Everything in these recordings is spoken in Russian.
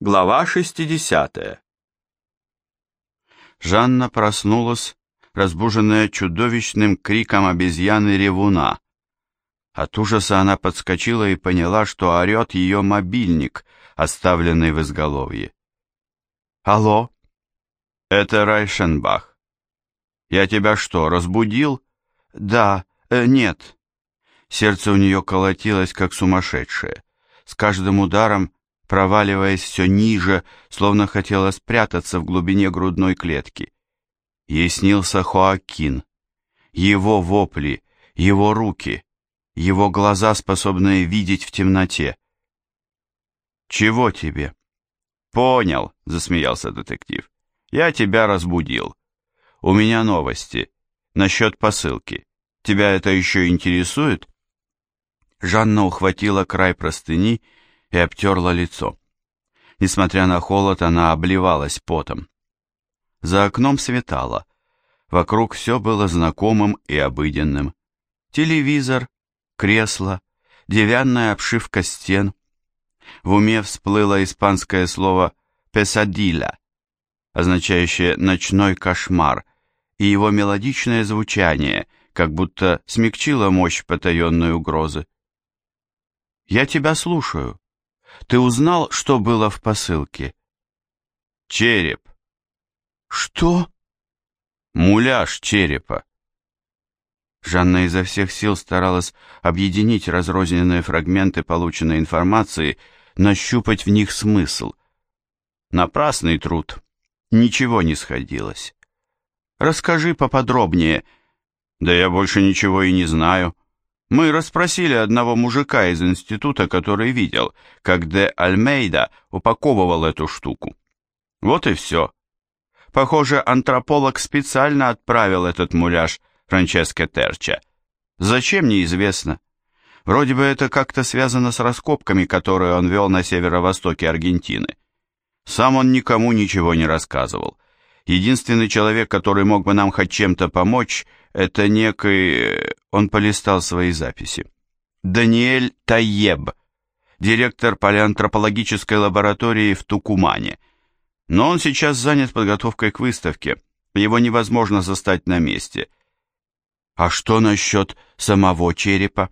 Глава 60. Жанна проснулась, разбуженная чудовищным криком обезьяны-ревуна. От ужаса она подскочила и поняла, что орет ее мобильник, оставленный в изголовье. «Алло, это Райшенбах. Я тебя что, разбудил?» «Да, нет». Сердце у нее колотилось, как сумасшедшее. С каждым ударом проваливаясь все ниже, словно хотела спрятаться в глубине грудной клетки. Ей снился Хоакин, его вопли, его руки, его глаза, способные видеть в темноте. «Чего тебе?» «Понял», — засмеялся детектив. «Я тебя разбудил. У меня новости. Насчет посылки. Тебя это еще интересует?» Жанна ухватила край простыни и обтерла лицо. Несмотря на холод, она обливалась потом. За окном светало. Вокруг все было знакомым и обыденным. Телевизор, кресло, деревянная обшивка стен. В уме всплыло испанское слово «песадиля», означающее «ночной кошмар», и его мелодичное звучание, как будто смягчило мощь потаенной угрозы. «Я тебя слушаю. Ты узнал, что было в посылке?» «Череп». «Что?» «Муляж черепа». Жанна изо всех сил старалась объединить разрозненные фрагменты полученной информации, нащупать в них смысл. Напрасный труд. Ничего не сходилось. «Расскажи поподробнее». «Да я больше ничего и не знаю. Мы расспросили одного мужика из института, который видел, как де Альмейда упаковывал эту штуку. Вот и все. Похоже, антрополог специально отправил этот муляж Франческо Терча. Зачем, неизвестно. Вроде бы это как-то связано с раскопками, которые он вел на северо-востоке Аргентины. Сам он никому ничего не рассказывал. Единственный человек, который мог бы нам хоть чем-то помочь, это некий... Он полистал свои записи. Даниэль Тайеб, директор палеантропологической лаборатории в Тукумане. Но он сейчас занят подготовкой к выставке. Его невозможно застать на месте. А что насчет самого черепа?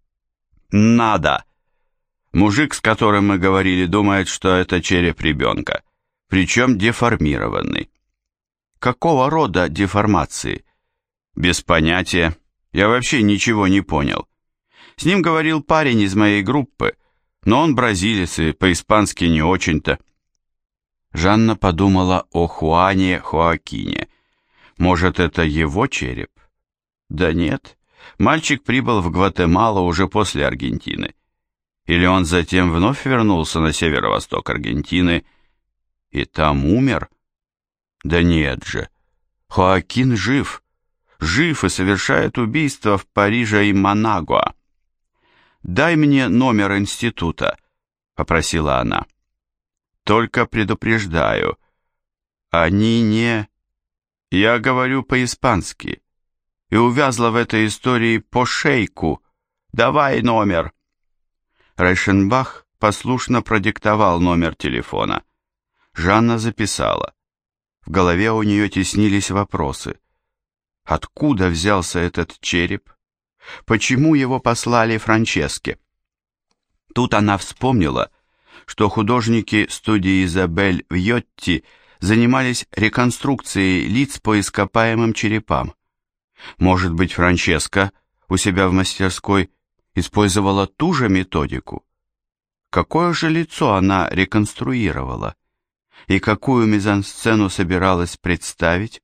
Надо. Мужик, с которым мы говорили, думает, что это череп ребенка, причем деформированный. Какого рода деформации? Без понятия. Я вообще ничего не понял. С ним говорил парень из моей группы, но он бразилец и по-испански не очень-то. Жанна подумала о Хуане Хоакине. Может, это его череп? Да нет. Мальчик прибыл в Гватемалу уже после Аргентины. Или он затем вновь вернулся на северо-восток Аргентины и там умер? Да нет же. Хоакин жив. Жив и совершает убийства в Париже и Манагуа. «Дай мне номер института», — попросила она. «Только предупреждаю, они не...» Я говорю по-испански и увязла в этой истории по шейку. «Давай номер». Райшенбах послушно продиктовал номер телефона. Жанна записала. В голове у нее теснились вопросы. Откуда взялся этот череп? Почему его послали Франческе? Тут она вспомнила, что художники студии Изабель в Йотти занимались реконструкцией лиц по ископаемым черепам. Может быть, Франческа у себя в мастерской использовала ту же методику? Какое же лицо она реконструировала? И какую мизансцену собиралась представить?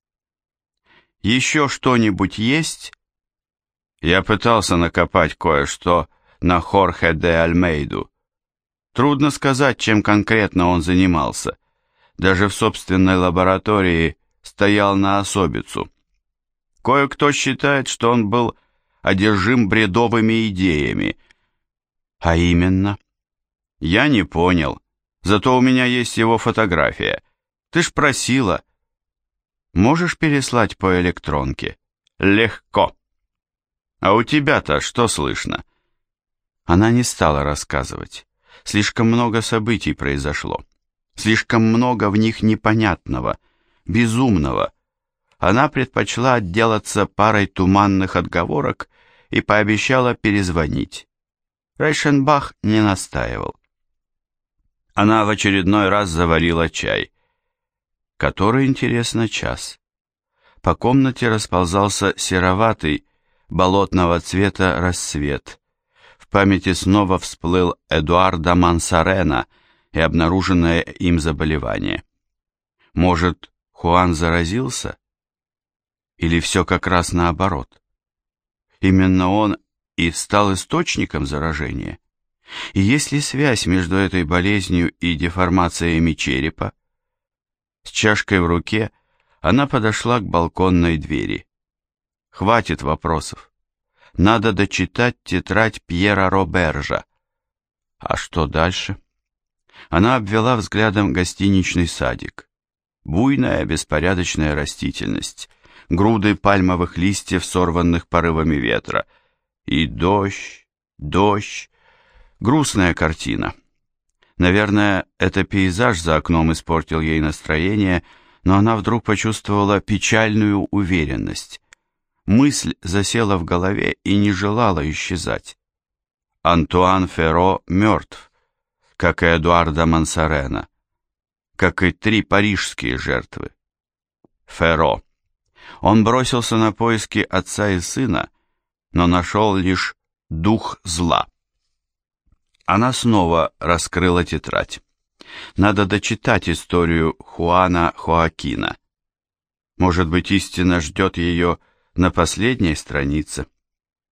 «Еще что-нибудь есть?» Я пытался накопать кое-что на Хорхе де Альмейду. Трудно сказать, чем конкретно он занимался. Даже в собственной лаборатории стоял на особицу. Кое-кто считает, что он был одержим бредовыми идеями. А именно? Я не понял. Зато у меня есть его фотография. Ты ж просила. Можешь переслать по электронке? Легко. А у тебя-то что слышно? Она не стала рассказывать. Слишком много событий произошло. Слишком много в них непонятного, безумного. Она предпочла отделаться парой туманных отговорок и пообещала перезвонить. Рейшенбах не настаивал. Она в очередной раз заварила чай. Который, интересно, час. По комнате расползался сероватый, болотного цвета рассвет. В памяти снова всплыл Эдуарда Мансарена и обнаруженное им заболевание. Может, Хуан заразился? Или все как раз наоборот? Именно он и стал источником заражения? И есть ли связь между этой болезнью и деформациями черепа? С чашкой в руке она подошла к балконной двери. Хватит вопросов. Надо дочитать тетрадь Пьера Робержа. А что дальше? Она обвела взглядом гостиничный садик. Буйная, беспорядочная растительность, груды пальмовых листьев, сорванных порывами ветра. И дождь, дождь. Грустная картина. Наверное, это пейзаж за окном испортил ей настроение, но она вдруг почувствовала печальную уверенность. Мысль засела в голове и не желала исчезать. Антуан Ферро мертв, как и Эдуарда Мансарена, как и 3 парижские жертвы. Ферро. Он бросился на поиски отца и сына, но нашел лишь дух зла. Она снова раскрыла тетрадь. Надо дочитать историю Хуана Хоакина. Может быть, истина ждет ее на последней странице.